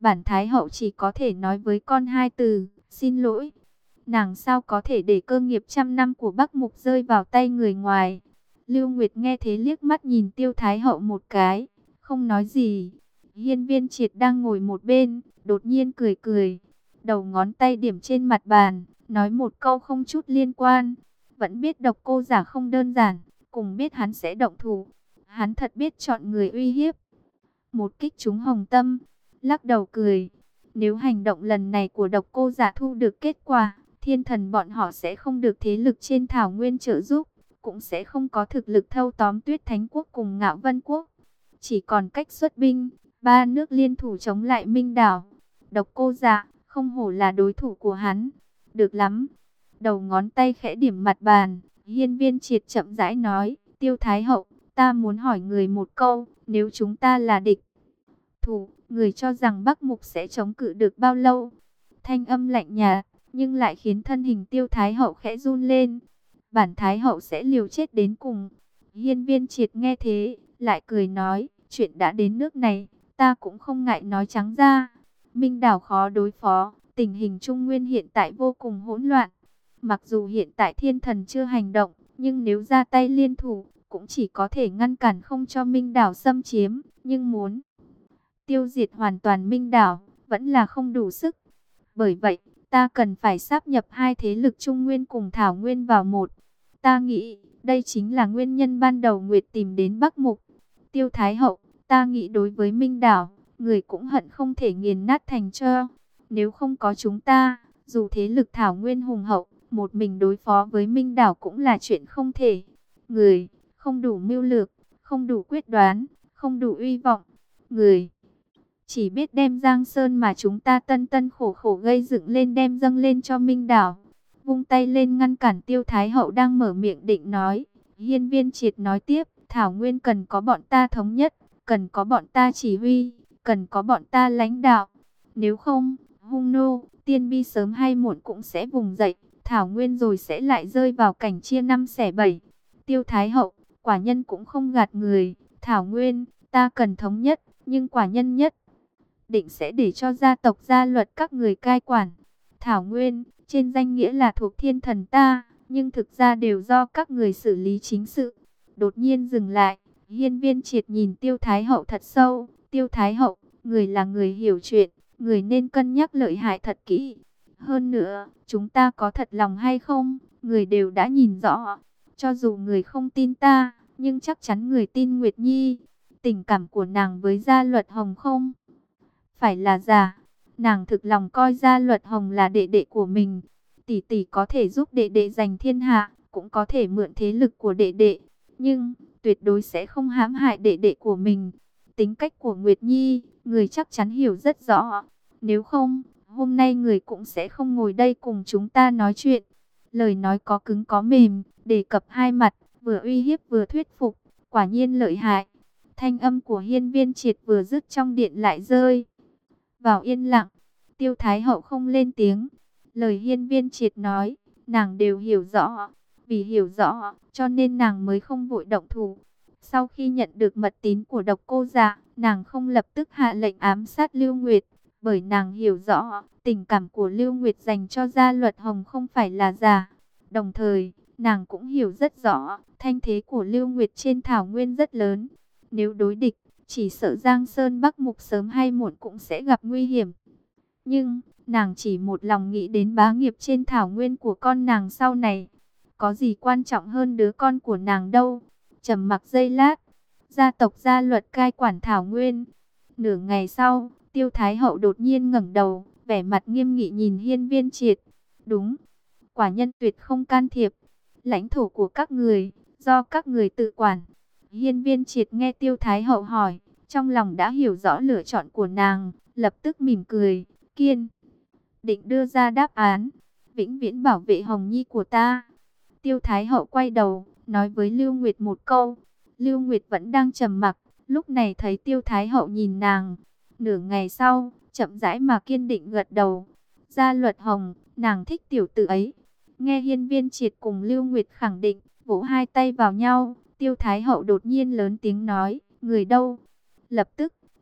Bản Thái hậu chỉ có thể nói với con hai từ, xin lỗi. Nàng sao có thể để cơ nghiệp trăm năm của Bắc Mục rơi vào tay người ngoài. Lưu Nguyệt nghe thế liếc mắt nhìn Tiêu Thái hậu một cái, không nói gì. Hiên Viên Triệt đang ngồi một bên, đột nhiên cười cười, đầu ngón tay điểm trên mặt bàn, nói một câu không chút liên quan. Vẫn biết Độc Cô Giả không đơn giản, cùng biết hắn sẽ động thủ. Hắn thật biết chọn người uy hiếp. Một kích trúng hồng tâm, lắc đầu cười. Nếu hành động lần này của Độc Cô Giả thu được kết quả, Thiên Thần bọn họ sẽ không được thế lực trên thảo nguyên trợ giúp, cũng sẽ không có thực lực thâu tóm Tuyết Thánh Quốc cùng Ngạo Vân Quốc. Chỉ còn cách xuất binh, ba nước liên thủ chống lại Minh Đảo. Độc Cô Dạ không hổ là đối thủ của hắn. Được lắm. Đầu ngón tay khẽ điểm mặt bàn, Hiên Viên Triệt chậm rãi nói, Tiêu Thái hậu, ta muốn hỏi người một câu, nếu chúng ta là địch thủ, người cho rằng Bắc Mục sẽ chống cự được bao lâu? Thanh âm lạnh nhạt, nhưng lại khiến thân hình Tiêu Thái hậu khẽ run lên. Bản Thái hậu sẽ liều chết đến cùng. Hiên Viên Triệt nghe thế, lại cười nói, chuyện đã đến nước này, ta cũng không ngại nói trắng ra. Minh Đảo khó đối phó, tình hình Trung Nguyên hiện tại vô cùng hỗn loạn. Mặc dù hiện tại Thiên Thần chưa hành động, nhưng nếu ra tay liên thủ, cũng chỉ có thể ngăn cản không cho Minh Đảo xâm chiếm, nhưng muốn tiêu diệt hoàn toàn Minh Đảo, vẫn là không đủ sức. Bởi vậy, ta cần phải sáp nhập hai thế lực Trung Nguyên cùng Thảo Nguyên vào một. Ta nghĩ, đây chính là nguyên nhân ban đầu Nguyệt tìm đến Bắc Mục. Tiêu Thái hậu, ta nghĩ đối với Minh Đảo, người cũng hận không thể nghiền nát thành tro. Nếu không có chúng ta, dù thế lực Thảo Nguyên hùng hậu, một mình đối phó với Minh Đảo cũng là chuyện không thể. Người không đủ mưu lược, không đủ quyết đoán, không đủ uy vọng. Người chỉ biết đem Giang Sơn mà chúng ta tân tân khổ khổ gây dựng lên đem dâng lên cho Minh Đảo. Vung tay lên ngăn cản Tiêu Thái hậu đang mở miệng định nói. Hiên Viên Triệt nói tiếp, Thảo Nguyên cần có bọn ta thống nhất, cần có bọn ta chỉ huy, cần có bọn ta lãnh đạo. Nếu không, hung nô, tiên bi sớm hay muộn cũng sẽ vùng dậy, Thảo Nguyên rồi sẽ lại rơi vào cảnh chia năm xẻ bảy. Tiêu Thái hậu, quả nhân cũng không gạt người, Thảo Nguyên, ta cần thống nhất, nhưng quả nhân nhất định sẽ để cho gia tộc gia luật các người cai quản. Thảo Nguyên, trên danh nghĩa là thuộc Thiên Thần ta, nhưng thực ra đều do các người xử lý chính sự. Đột nhiên dừng lại, Hiên Viên Triệt nhìn Tiêu Thái hậu thật sâu. Tiêu Thái hậu, người là người hiểu chuyện, người nên cân nhắc lợi hại thật kỹ. Hơn nữa, chúng ta có thật lòng hay không, người đều đã nhìn rõ. Cho dù người không tin ta, nhưng chắc chắn người tin Nguyệt Nhi. Tình cảm của nàng với Gia Luật Hồng không phải là giả. Nàng thực lòng coi Gia Luật Hồng là đệ đệ của mình. Tỷ tỷ có thể giúp đệ đệ giành thiên hạ, cũng có thể mượn thế lực của đệ đệ, nhưng tuyệt đối sẽ không hãm hại đệ đệ của mình. Tính cách của Nguyệt Nhi, người chắc chắn hiểu rất rõ. Nếu không, hôm nay người cũng sẽ không ngồi đây cùng chúng ta nói chuyện. Lời nói có cứng có mềm, đề cập hai mặt, vừa uy hiếp vừa thuyết phục, quả nhiên lợi hại. Thanh âm của Hiên Viên Triệt vừa dứt trong điện lại rơi vào yên lặng. Tiêu Thái hậu không lên tiếng. Lời Hiên Viên Triệt nói, nàng đều hiểu rõ. Vì hiểu rõ, cho nên nàng mới không vội động thủ. Sau khi nhận được mật tín của Độc Cô Dạ, nàng không lập tức hạ lệnh ám sát Lưu Nguyệt, bởi nàng hiểu rõ, tình cảm của Lưu Nguyệt dành cho Gia Luật Hồng không phải là giả. Đồng thời, nàng cũng hiểu rất rõ, thanh thế của Lưu Nguyệt trên thảo nguyên rất lớn. Nếu đối địch, chỉ sợ Giang Sơn Bắc Mục sớm hay muộn cũng sẽ gặp nguy hiểm. Nhưng, nàng chỉ một lòng nghĩ đến bá nghiệp trên thảo nguyên của con nàng sau này. Có gì quan trọng hơn đứa con của nàng đâu. Trầm mặc giây lát, gia tộc Gia Luật cai quản thảo nguyên. Nửa ngày sau, Tiêu Thái hậu đột nhiên ngẩng đầu, vẻ mặt nghiêm nghị nhìn Hiên Viên Triệt. Đúng, quả nhân tuyệt không can thiệp. Lãnh thổ của các người, do các người tự quản. Hiên Viên Triệt nghe Tiêu Thái hậu hỏi, trong lòng đã hiểu rõ lựa chọn của nàng, lập tức mỉm cười, kiên định đưa ra đáp án, vĩnh viễn bảo vệ Hồng Nhi của ta. Tiêu Thái hậu quay đầu, nói với Lưu Nguyệt một câu. Lưu Nguyệt vẫn đang trầm mặc, lúc này thấy Tiêu Thái hậu nhìn nàng. Nửa ngày sau, chậm rãi mà kiên định gật đầu. Gia Luật Hồng, nàng thích tiểu tử ấy. Nghe Hiên Viên Triệt cùng Lưu Nguyệt khẳng định, vỗ hai tay vào nhau. Tiêu Thái hậu đột nhiên lớn tiếng nói, người đâu? Lập tức,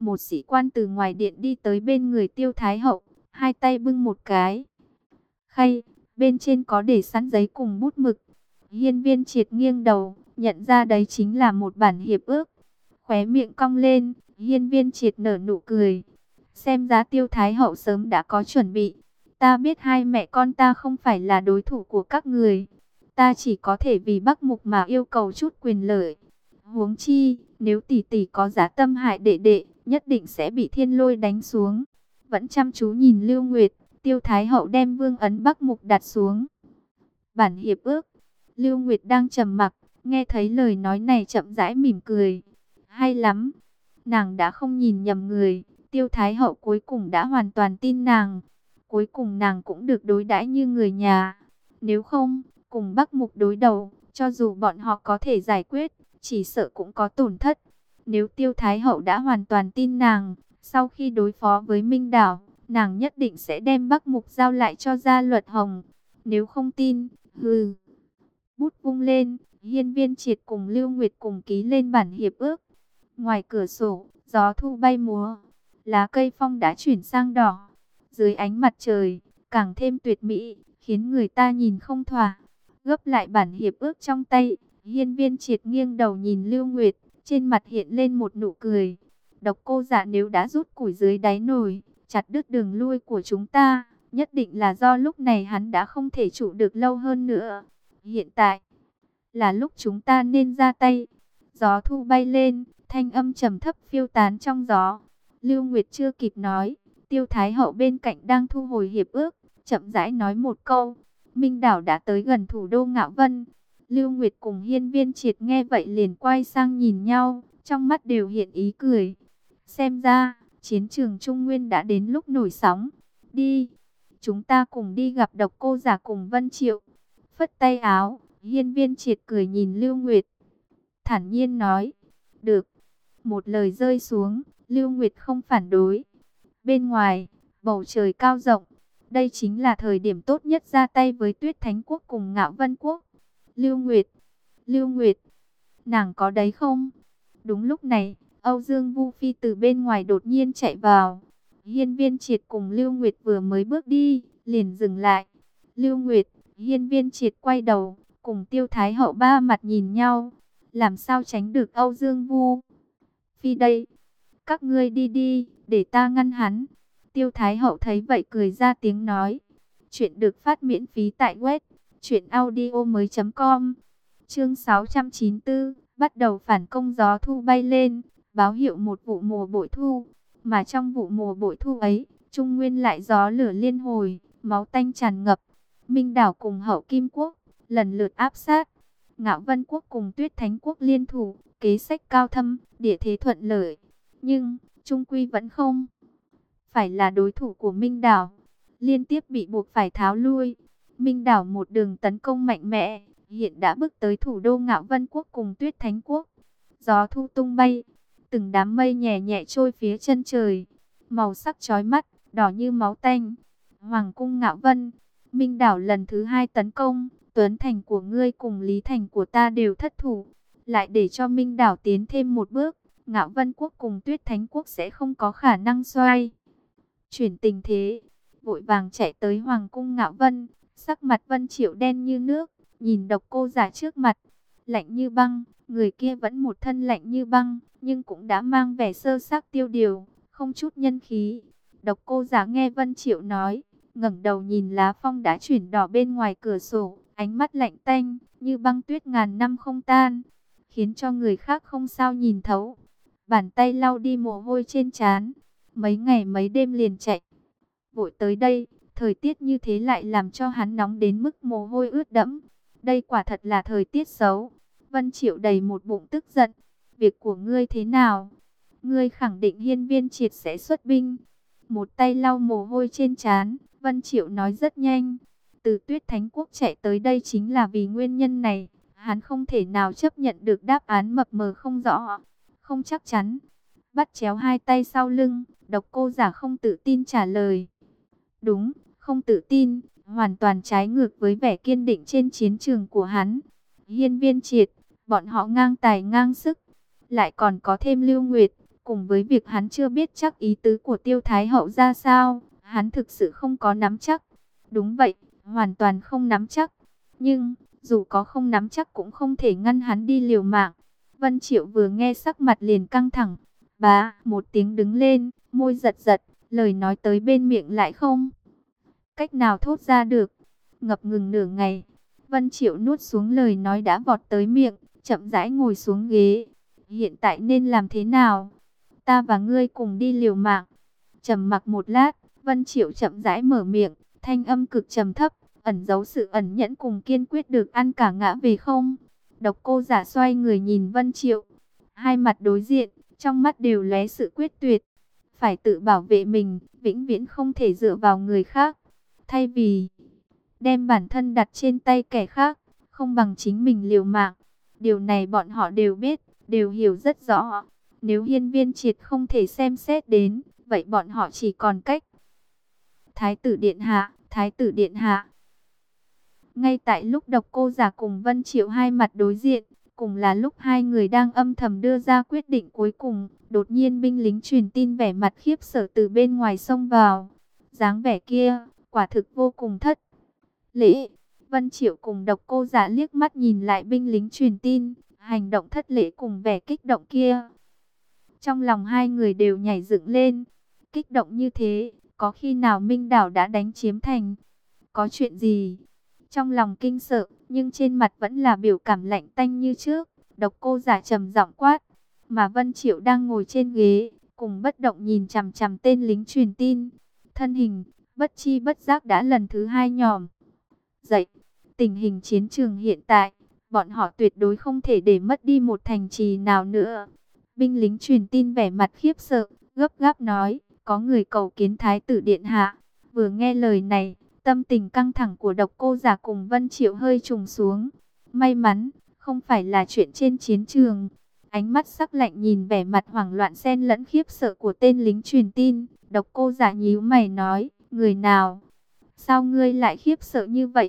Một sĩ quan từ ngoài điện đi tới bên người Tiêu Thái Hậu, hai tay bưng một cái khay, bên trên có để sẵn giấy cùng bút mực. Hiên Viên Triệt nghiêng đầu, nhận ra đấy chính là một bản hiệp ước. Khóe miệng cong lên, Hiên Viên Triệt nở nụ cười. Xem ra Tiêu Thái Hậu sớm đã có chuẩn bị. Ta biết hai mẹ con ta không phải là đối thủ của các người. Ta chỉ có thể vì Bắc Mục mà yêu cầu chút quyền lợi. Huống chi, nếu tỷ tỷ có giá tâm hại đệ đệ, nhất định sẽ bị Thiên Lôi đánh xuống. Vẫn chăm chú nhìn Lưu Nguyệt, Tiêu Thái Hậu đem vương ấn Bắc Mục đặt xuống. Bản hiệp ước. Lưu Nguyệt đang trầm mặc, nghe thấy lời nói này chậm rãi mỉm cười. Hay lắm. Nàng đã không nhìn nhầm người. Tiêu Thái Hậu cuối cùng đã hoàn toàn tin nàng. Cuối cùng nàng cũng được đối đãi như người nhà. Nếu không, cùng Bắc Mục đối đầu, cho dù bọn họ có thể giải quyết, chỉ sợ cũng có tổn thất. Nếu Tiêu Thái Hậu đã hoàn toàn tin nàng, sau khi đối phó với Minh Đảo, nàng nhất định sẽ đem Bắc Mục giao lại cho Gia Luật Hồng. Nếu không tin, hừ. Bút vung lên, Hiên Viên Triệt cùng Lưu Nguyệt cùng ký lên bản hiệp ước. Ngoài cửa sổ, gió thu bay múa, lá cây phong đã chuyển sang đỏ. Dưới ánh mặt trời, càng thêm tuyệt mỹ, khiến người ta nhìn không thỏa. Gấp lại bản hiệp ước trong tay, Hiên Viên Triệt nghiêng đầu nhìn Lưu Nguyệt, trên mặt hiện lên một nụ cười. Độc Cô Dạ nếu đã rút củi dưới đáy nồi, chặt đứt đường lui của chúng ta, nhất định là do lúc này hắn đã không thể trụ được lâu hơn nữa. Hiện tại, là lúc chúng ta nên ra tay. Gió thu bay lên, thanh âm trầm thấp phiêu tán trong gió. Lưu Nguyệt chưa kịp nói, Tiêu Thái Hậu bên cạnh đang thu hồi hiệp ước, chậm rãi nói một câu. Minh Đảo đã tới gần thủ đô Ngạo Vân. Lưu Nguyệt cùng Hiên Viên Triệt nghe vậy liền quay sang nhìn nhau, trong mắt đều hiện ý cười. Xem ra, chiến trường Trung Nguyên đã đến lúc nổi sóng. Đi, chúng ta cùng đi gặp Độc Cô Giả cùng Vân Triệu. Phất tay áo, Hiên Viên Triệt cười nhìn Lưu Nguyệt, thản nhiên nói, được. Một lời rơi xuống, Lưu Nguyệt không phản đối. Bên ngoài, bầu trời cao rộng, đây chính là thời điểm tốt nhất ra tay với Tuyết Thánh Quốc cùng Ngạo Vân Quốc. Lưu Nguyệt, nàng có đấy không? Đúng lúc này, Âu Dương Vu Phi từ bên ngoài đột nhiên chạy vào. Hiên Viên Triệt cùng Lưu Nguyệt vừa mới bước đi, liền dừng lại. Lưu Nguyệt, Hiên Viên Triệt quay đầu, cùng Tiêu Thái Hậu ba mặt nhìn nhau. Làm sao tránh được Âu Dương Vu Phi đây? Các ngươi đi đi, để ta ngăn hắn. Tiêu Thái Hậu thấy vậy cười ra tiếng nói. Chuyện được phát miễn phí tại web truyệnaudiomoi.com. Chương 694, bắt đầu phản công. Gió thu bay lên, báo hiệu một vụ mùa bội thu. Mà trong vụ mùa bội thu ấy, Trung Nguyên lại gió lửa liên hồi, máu tanh tràn ngập. Minh Đảo cùng Hậu Kim Quốc lần lượt áp sát. Ngạo Vân Quốc cùng Tuyết Thánh Quốc liên thủ, kế sách cao thâm, địa thế thuận lợi. Nhưng, trung quy vẫn không phải là đối thủ của Minh Đảo. Liên tiếp bị buộc phải tháo lui. Minh Đảo một đường tấn công mạnh mẽ, hiện đã bước tới thủ đô Ngạo Vân Quốc cùng Tuyết Thánh Quốc. Gió thu tung bay, từng đám mây nhẹ nhẹ trôi phía chân trời. Màu sắc chói mắt, đỏ như máu tanh. Hoàng cung Ngạo Vân, Minh Đảo lần thứ hai tấn công. Tuấn Thành của ngươi cùng Lý Thành của ta đều thất thủ. Lại để cho Minh Đảo tiến thêm một bước, Ngạo Vân Quốc cùng Tuyết Thánh Quốc sẽ không có khả năng xoay chuyển tình thế. Vội vàng chạy tới Hoàng cung Ngạo Vân, sắc mặt Vân Triệu đen như nước, nhìn Độc Cô Giả trước mặt, lạnh như băng. Người kia vẫn một thân lạnh như băng, nhưng cũng đã mang vẻ sơ xác tiêu điều, không chút nhân khí. Độc Cô Giả nghe Vân Triệu nói, ngẩng đầu nhìn lá phong đã chuyển đỏ bên ngoài cửa sổ, ánh mắt lạnh tanh, như băng tuyết ngàn năm không tan, khiến cho người khác không sao nhìn thấu. Bàn tay lau đi mồ hôi trên trán, mấy ngày mấy đêm liền chạy vội tới đây, thời tiết như thế lại làm cho hắn nóng đến mức mồ hôi ướt đẫm. Đây quả thật là thời tiết xấu. Vân Triệu đầy một bụng tức giận. Việc của ngươi thế nào? Ngươi khẳng định Hiên Viên Triệt sẽ xuất binh. Một tay lau mồ hôi trên trán, Vân Triệu nói rất nhanh. Từ Tuyết Thánh Quốc chạy tới đây chính là vì nguyên nhân này. Hắn không thể nào chấp nhận được đáp án mập mờ không rõ, không chắc chắn. Bắt chéo hai tay sau lưng, Độc Cô Giả không tự tin trả lời. Đúng, không tự tin, hoàn toàn trái ngược với vẻ kiên định trên chiến trường của hắn. Hiên Viên Triệt, bọn họ ngang tài ngang sức, lại còn có thêm Lưu Nguyệt, cùng với việc hắn chưa biết chắc ý tứ của Tiêu Thái Hậu ra sao, hắn thực sự không có nắm chắc. Đúng vậy, hoàn toàn không nắm chắc. Nhưng, dù có không nắm chắc cũng không thể ngăn hắn đi liều mạng. Vân Triệu vừa nghe sắc mặt liền căng thẳng. Bá, một tiếng đứng lên, môi giật giật, lời nói tới bên miệng lại không cách nào thốt ra được. Ngập ngừng nửa ngày, Vân Triệu nuốt xuống lời nói đã vọt tới miệng, chậm rãi ngồi xuống ghế. Hiện tại nên làm thế nào? Ta và ngươi cùng đi liều mạng. Trầm mặc một lát, Vân Triệu chậm rãi mở miệng, thanh âm cực trầm thấp, ẩn giấu sự ẩn nhẫn cùng kiên quyết được ăn cả ngã về không. Độc Cô Giả xoay người nhìn Vân Triệu, hai mặt đối diện, trong mắt đều lóe sự quyết tuyệt. Phải tự bảo vệ mình, vĩnh viễn không thể dựa vào người khác. Thay vì đem bản thân đặt trên tay kẻ khác, không bằng chính mình liều mạng. Điều này bọn họ đều biết, đều hiểu rất rõ. Nếu Hiên Viên Triệt không thể xem xét đến, vậy bọn họ chỉ còn cách. Thái tử điện hạ, Thái tử điện hạ. Ngay tại lúc Độc Cô Giả cùng Vân Triệu hai mặt đối diện, cùng là lúc hai người đang âm thầm đưa ra quyết định cuối cùng, đột nhiên binh lính truyền tin vẻ mặt khiếp sợ từ bên ngoài xông vào. Dáng vẻ kia, quả thực vô cùng thất lễ. Vân Triệu cùng Độc Cô Giả liếc mắt nhìn lại binh lính truyền tin, hành động thất lễ cùng vẻ kích động kia. Trong lòng hai người đều nhảy dựng lên. Kích động như thế, có khi nào Minh Đảo đã đánh chiếm thành? Có chuyện gì? Trong lòng kinh sợ, nhưng trên mặt vẫn là biểu cảm lạnh tanh như trước. Độc Cô Giả trầm giọng quát, mà Vân Triệu đang ngồi trên ghế, cùng bất động nhìn chằm chằm tên lính truyền tin. Thân hình bất chi bất giác đã lần thứ hai nhòm dậy. Tình hình chiến trường hiện tại, bọn họ tuyệt đối không thể để mất đi một thành trì nào nữa. Binh lính truyền tin vẻ mặt khiếp sợ, gấp gáp nói, có người cầu kiến Thái tử điện hạ. Vừa nghe lời này, tâm tình căng thẳng của Độc Cô Giả cùng Vân Triệu hơi trùng xuống. May mắn, không phải là chuyện trên chiến trường. Ánh mắt sắc lạnh nhìn vẻ mặt hoảng loạn xen lẫn khiếp sợ của tên lính truyền tin. Độc Cô Giả nhíu mày nói, người nào? Sao ngươi lại khiếp sợ như vậy?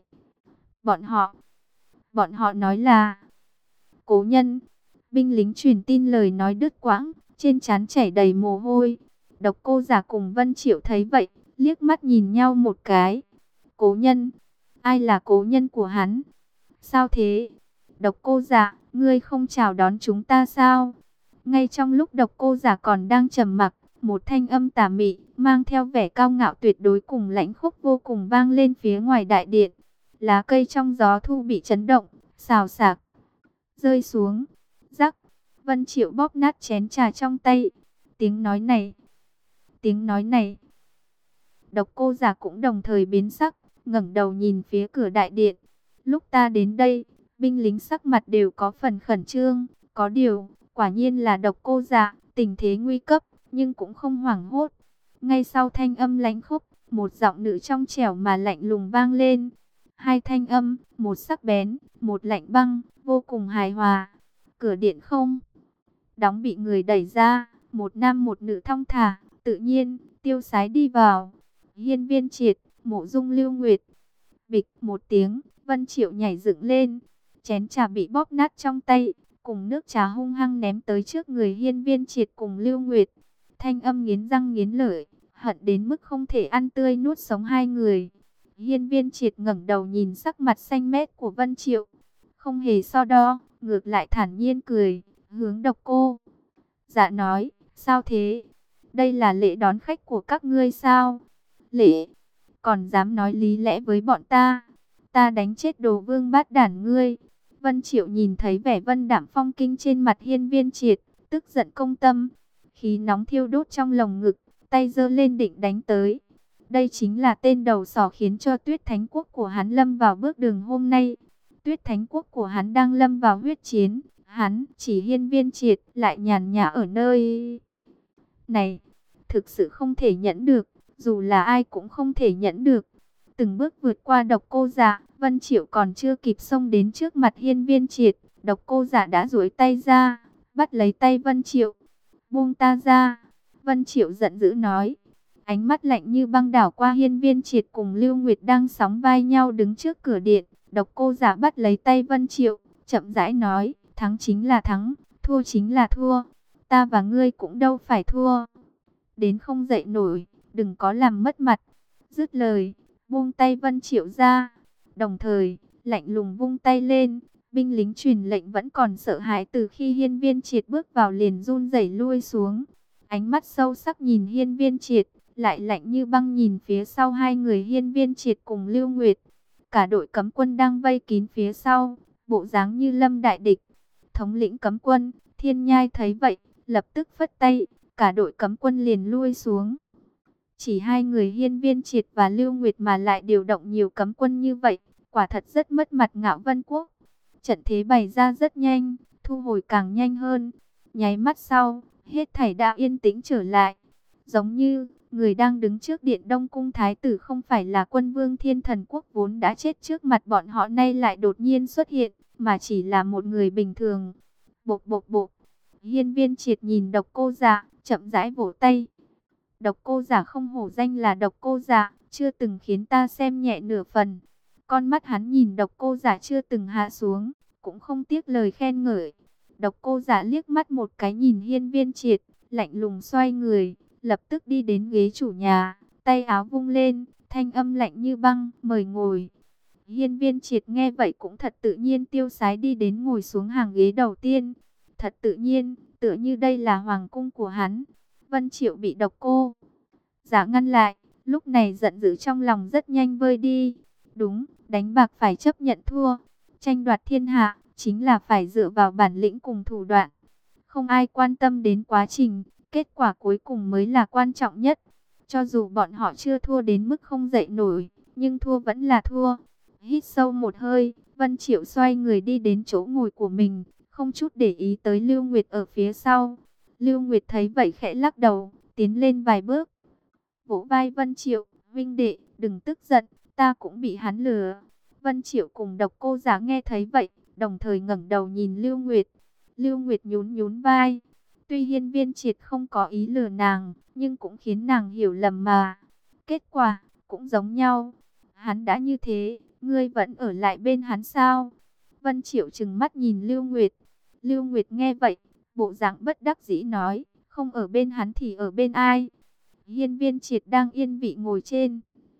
Bọn họ nói là Cố Nhân. Binh lính truyền tin lời nói đứt quãng, trên trán chảy đầy mồ hôi. Độc Cô Giả cùng Vân Triệu thấy vậy, liếc mắt nhìn nhau một cái. Cố Nhân? Ai là cố nhân của hắn? Sao thế? Độc Cô Giả, ngươi không chào đón chúng ta sao? Ngay trong lúc Độc Cô Giả còn đang trầm mặc, một thanh âm tà mị, mang theo vẻ cao ngạo tuyệt đối cùng lãnh khốc vô cùng vang lên phía ngoài đại điện. Lá cây trong gió thu bị chấn động, xào xạc rơi xuống. Rắc, Vân Triệu bóp nát chén trà trong tay. Tiếng nói này. Độc Cô Giả cũng đồng thời biến sắc, ngẩng đầu nhìn phía cửa đại điện. Lúc ta đến đây, binh lính sắc mặt đều có phần khẩn trương. Có điều, quả nhiên là Độc Cô Giả, tình thế nguy cấp, nhưng cũng không hoảng hốt. Ngay sau thanh âm lãnh khốc, một giọng nữ trong trẻo mà lạnh lùng vang lên. Hai thanh âm, một sắc bén, một lạnh băng, vô cùng hài hòa. Cửa điện không đóng bị người đẩy ra, một nam một nữ thong thả, tự nhiên, tiêu sái đi vào. Hiên Viên Triệt, Mộ Dung Lưu Nguyệt. Bịch một tiếng, Vân Triệu nhảy dựng lên, chén trà bị bóp nát trong tay, cùng nước trà hung hăng ném tới trước người Hiên Viên Triệt cùng Lưu Nguyệt. Thanh âm nghiến răng nghiến lợi, hận đến mức không thể ăn tươi nuốt sống hai người. Hiên Viên Triệt ngẩng đầu nhìn sắc mặt xanh mét của Vân Triệu, không hề so đo, ngược lại thản nhiên cười, hướng Độc Cô Giả nói, sao thế? Đây là lễ đón khách của các ngươi sao? Lễ? Còn dám nói lý lẽ với bọn ta? Ta đánh chết đồ vương bát đản ngươi. Vân Triệu nhìn thấy vẻ vân đảm phong kinh trên mặt Hiên Viên Triệt, tức giận công tâm, khí nóng thiêu đốt trong lồng ngực, tay giơ lên định đánh tới. Đây chính là tên đầu sỏ khiến cho Tuyết Thánh Quốc của hắn lâm vào bước đường hôm nay. Tuyết Thánh Quốc của hắn đang lâm vào huyết chiến, hắn chỉ Hiên Viên Triệt lại nhàn nhã ở nơi này, thực sự không thể nhẫn được, dù là ai cũng không thể nhẫn được. Từng bước vượt qua Độc Cô Giả, Vân Triệu còn chưa kịp xông đến trước mặt Hiên Viên Triệt, Độc Cô Giả đã duỗi tay ra, bắt lấy tay Vân Triệu. Buông ta ra! Vân Triệu giận dữ nói. Ánh mắt lạnh như băng đảo qua Hiên Viên Triệt cùng Lưu Nguyệt đang sóng vai nhau đứng trước cửa điện. Độc Cô Giả bắt lấy tay Vân Triệu, chậm rãi nói, thắng chính là thắng, thua chính là thua. ta và ngươi cũng đâu phải thua đến không dậy nổi, đừng có làm mất mặt. Dứt lời, buông tay Vân Triệu ra, đồng thời lạnh lùng vung tay lên. Binh lính truyền lệnh vẫn còn sợ hãi từ khi Hiên Viên Triệt bước vào liền run rẩy lui xuống. Ánh mắt sâu sắc nhìn Hiên Viên Triệt, lại lạnh như băng nhìn phía sau hai người Hiên Viên Triệt cùng Lưu Nguyệt. Cả đội cấm quân đang vây kín phía sau, bộ dáng như lâm đại địch. Thống lĩnh cấm quân, Thiên Nhai thấy vậy, lập tức phất tay, cả đội cấm quân liền lui xuống. Chỉ hai người Hiên Viên Triệt và Lưu Nguyệt mà lại điều động nhiều cấm quân như vậy, quả thật rất mất mặt Ngạo Vân Quốc. Trận thế bày ra rất nhanh, thu hồi càng nhanh hơn. Nháy mắt sau, hết thảy đã yên tĩnh trở lại. Giống như, người đang đứng trước điện Đông Cung Thái tử không phải là Quân Vương Thiên Thần Quốc vốn đã chết trước mặt bọn họ nay lại đột nhiên xuất hiện, mà chỉ là một người bình thường. Bộp bộp bộp, Hiên Viên Triệt nhìn Độc Cô Dạ, chậm rãi vỗ tay. Độc Cô Dạ không hổ danh là Độc Cô Dạ, chưa từng khiến ta xem nhẹ nửa phần. Con mắt hắn nhìn Độc Cô Dạ chưa từng hạ xuống, cũng không tiếc lời khen ngợi. Độc Cô Dạ liếc mắt một cái nhìn Hiên Viên Triệt, lạnh lùng xoay người, lập tức đi đến ghế chủ nhà, tay áo vung lên, thanh âm lạnh như băng, mời ngồi. Hiên Viên Triệt nghe vậy cũng thật tự nhiên tiêu sái đi đến ngồi xuống hàng ghế đầu tiên. Thật tự nhiên, tựa như đây là hoàng cung của hắn. Vân Triệu bị Độc Cô Dạ ngăn lại, lúc này giận dữ trong lòng rất nhanh vơi đi. Đúng, đánh bạc phải chấp nhận thua. Tranh đoạt thiên hạ, chính là phải dựa vào bản lĩnh cùng thủ đoạn. Không ai quan tâm đến quá trình, kết quả cuối cùng mới là quan trọng nhất. Cho dù bọn họ chưa thua đến mức không dậy nổi, nhưng thua vẫn là thua. Hít sâu một hơi, Vân Triệu xoay người đi đến chỗ ngồi của mình, không chút để ý tới Lưu Nguyệt ở phía sau. Lưu Nguyệt thấy vậy khẽ lắc đầu, tiến lên vài bước. Vỗ vai Vân Triệu, huynh đệ, đừng tức giận, ta cũng bị hắn lừa. Vân Triệu cùng Độc Cô Dạ nghe thấy vậy, đồng thời ngẩng đầu nhìn Lưu Nguyệt. Lưu Nguyệt nhún nhún vai. Tuy Hiên Viên Triệt không có ý lừa nàng, nhưng cũng khiến nàng hiểu lầm mà. Kết quả, cũng giống nhau. Hắn đã như thế, ngươi vẫn ở lại bên hắn sao? Vân Triệu trừng mắt nhìn Lưu Nguyệt. Lưu Nguyệt nghe vậy, bộ dạng bất đắc dĩ nói, không ở bên hắn thì ở bên ai? Hiên Viên Triệt đang yên vị ngồi trên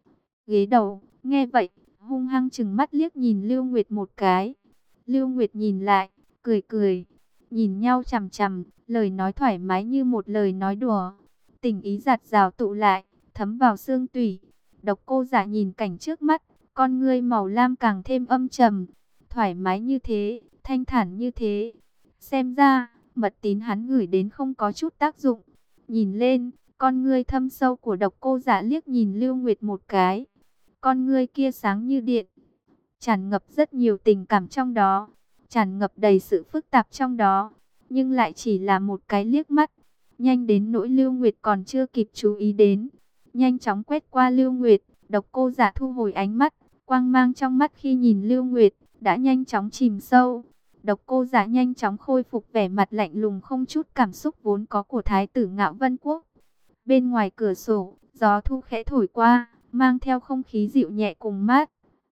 ghế đầu, nghe vậy, hung hăng trừng mắt liếc nhìn Lưu Nguyệt một cái. Lưu Nguyệt nhìn lại, cười cười, nhìn nhau chằm chằm, lời nói thoải mái như một lời nói đùa. Tình ý giạt rào tụ lại, thấm vào xương tủy. Độc Cô Dạ nhìn cảnh trước mắt, con ngươi màu lam càng thêm âm trầm. Thoải mái như thế, thanh thản như thế. Xem ra, mật tín hắn gửi đến không có chút tác dụng. Nhìn lên, con ngươi thâm sâu của Độc Cô Dạ liếc nhìn Lưu Nguyệt một cái. Con ngươi kia sáng như điện, tràn ngập rất nhiều tình cảm trong đó, tràn ngập đầy sự phức tạp trong đó, nhưng lại chỉ là một cái liếc mắt, nhanh đến nỗi Lưu Nguyệt còn chưa kịp chú ý đến. Nhanh chóng quét qua Lưu Nguyệt, Độc Cô Dạ thu hồi ánh mắt, quang mang trong mắt khi nhìn Lưu Nguyệt đã nhanh chóng chìm sâu. Độc Cô Dạ nhanh chóng khôi phục vẻ mặt lạnh lùng không chút cảm xúc vốn có của Thái tử Ngạo Vân Quốc. Bên ngoài cửa sổ, gió thu khẽ thổi qua, mang theo không khí dịu nhẹ cùng mát.